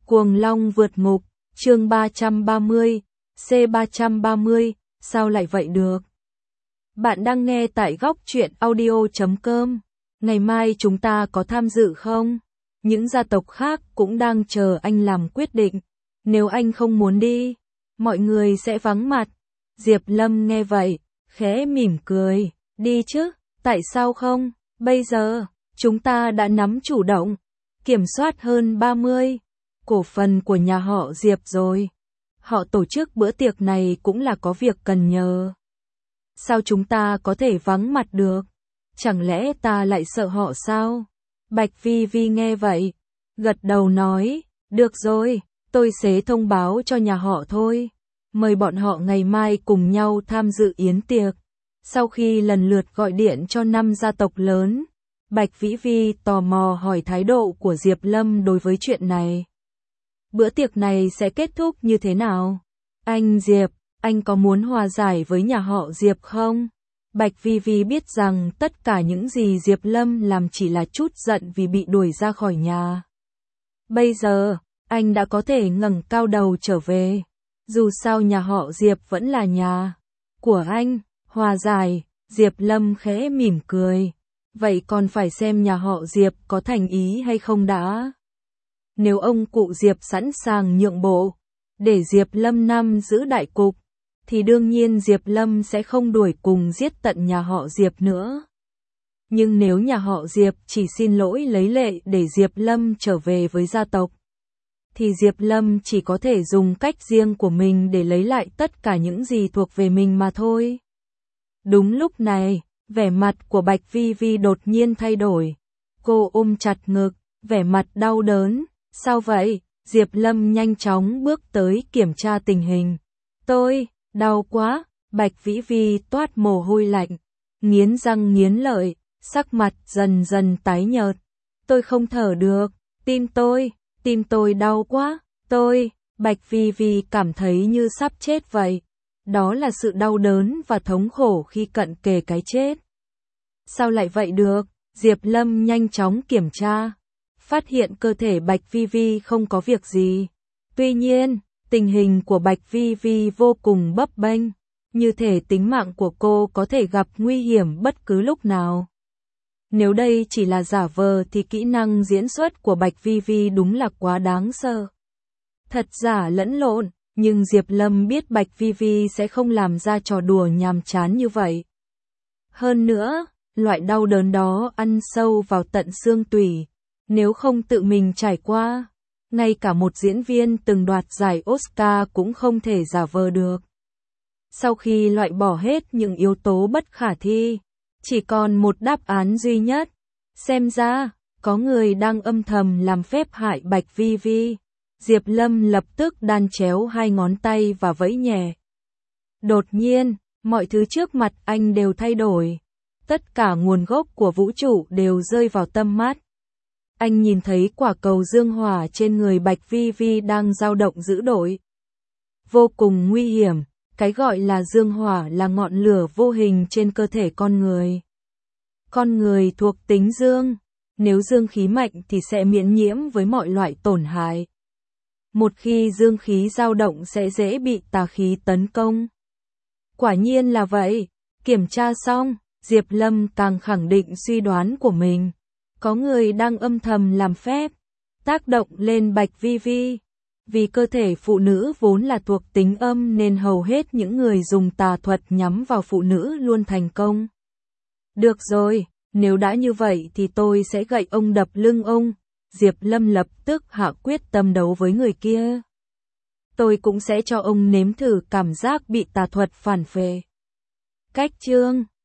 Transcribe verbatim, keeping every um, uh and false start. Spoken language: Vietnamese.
Cuồng Long vượt ngục, chương ba trăm ba mươi, C ba trăm ba mươi, sao lại vậy được? Bạn đang nghe tại góc truyện audio chấm com. Ngày mai chúng ta có tham dự không? Những gia tộc khác cũng đang chờ anh làm quyết định. Nếu anh không muốn đi, mọi người sẽ vắng mặt. Diệp Lâm nghe vậy, khẽ mỉm cười. Đi chứ, tại sao không? Bây giờ, chúng ta đã nắm chủ động, kiểm soát hơn ba mươi cổ phần của nhà họ Diệp rồi. Họ tổ chức bữa tiệc này cũng là có việc cần nhờ. Sao chúng ta có thể vắng mặt được? Chẳng lẽ ta lại sợ họ sao? Bạch Vi Vi nghe vậy, gật đầu nói, được rồi, tôi sẽ thông báo cho nhà họ thôi. Mời bọn họ ngày mai cùng nhau tham dự yến tiệc. Sau khi lần lượt gọi điện cho năm gia tộc lớn, Bạch Vĩ Vi tò mò hỏi thái độ của Diệp Lâm đối với chuyện này. Bữa tiệc này sẽ kết thúc như thế nào? Anh Diệp, anh có muốn hòa giải với nhà họ Diệp không? Bạch Vi Vi biết rằng tất cả những gì Diệp Lâm làm chỉ là chút giận vì bị đuổi ra khỏi nhà. Bây giờ, anh đã có thể ngẩng cao đầu trở về. Dù sao nhà họ Diệp vẫn là nhà của anh. Hòa giải, Diệp Lâm khẽ mỉm cười. Vậy còn phải xem nhà họ Diệp có thành ý hay không đã. Nếu ông cụ Diệp sẵn sàng nhượng bộ, để Diệp Lâm năm giữ đại cục, thì đương nhiên Diệp Lâm sẽ không đuổi cùng giết tận nhà họ Diệp nữa. Nhưng nếu nhà họ Diệp chỉ xin lỗi lấy lệ để Diệp Lâm trở về với gia tộc, thì Diệp Lâm chỉ có thể dùng cách riêng của mình để lấy lại tất cả những gì thuộc về mình mà thôi. Đúng lúc này, vẻ mặt của Bạch Vi Vi đột nhiên thay đổi. Cô ôm chặt ngực, vẻ mặt đau đớn. Sao vậy? Diệp Lâm nhanh chóng bước tới kiểm tra tình hình. Tôi, đau quá. Bạch Vĩ Vi toát mồ hôi lạnh, nghiến răng nghiến lợi, sắc mặt dần dần tái nhợt. Tôi không thở được, tim tôi, tim tôi đau quá. Tôi, Bạch Vi Vi cảm thấy như sắp chết vậy. Đó là sự đau đớn và thống khổ khi cận kề cái chết. Sao lại vậy được? Diệp Lâm nhanh chóng kiểm tra, phát hiện cơ thể Bạch Vi Vi không có việc gì. Tuy nhiên, tình hình của Bạch Vi Vi vô cùng bấp bênh, như thể tính mạng của cô có thể gặp nguy hiểm bất cứ lúc nào. Nếu đây chỉ là giả vờ thì kỹ năng diễn xuất của Bạch Vi Vi đúng là quá đáng sợ. Thật giả lẫn lộn. Nhưng Diệp Lâm biết Bạch Vi Vi sẽ không làm ra trò đùa nhàm chán như vậy. Hơn nữa, loại đau đớn đó ăn sâu vào tận xương tủy. Nếu không tự mình trải qua, ngay cả một diễn viên từng đoạt giải Oscar cũng không thể giả vờ được. Sau khi loại bỏ hết những yếu tố bất khả thi, chỉ còn một đáp án duy nhất. Xem ra, có người đang âm thầm làm phép hại Bạch Vi Vi. Diệp Lâm lập tức đan chéo hai ngón tay và vẫy nhẹ. Đột nhiên, mọi thứ trước mặt anh đều thay đổi. Tất cả nguồn gốc của vũ trụ đều rơi vào tâm mắt. Anh nhìn thấy quả cầu dương hỏa trên người Bạch Vi Vi đang dao động dữ dội. Vô cùng nguy hiểm, cái gọi là dương hỏa là ngọn lửa vô hình trên cơ thể con người. Con người thuộc tính dương, nếu dương khí mạnh thì sẽ miễn nhiễm với mọi loại tổn hại. Một khi dương khí dao động sẽ dễ bị tà khí tấn công. Quả nhiên là vậy. Kiểm tra xong, Diệp Lâm càng khẳng định suy đoán của mình. Có người đang âm thầm làm phép, tác động lên Bạch Vi Vi. Vì cơ thể phụ nữ vốn là thuộc tính âm nên hầu hết những người dùng tà thuật nhắm vào phụ nữ luôn thành công. Được rồi, nếu đã như vậy thì tôi sẽ gậy ông đập lưng ông. Diệp Lâm lập tức hạ quyết tâm đấu với người kia. Tôi cũng sẽ cho ông nếm thử cảm giác bị tà thuật phản phệ. Cách chương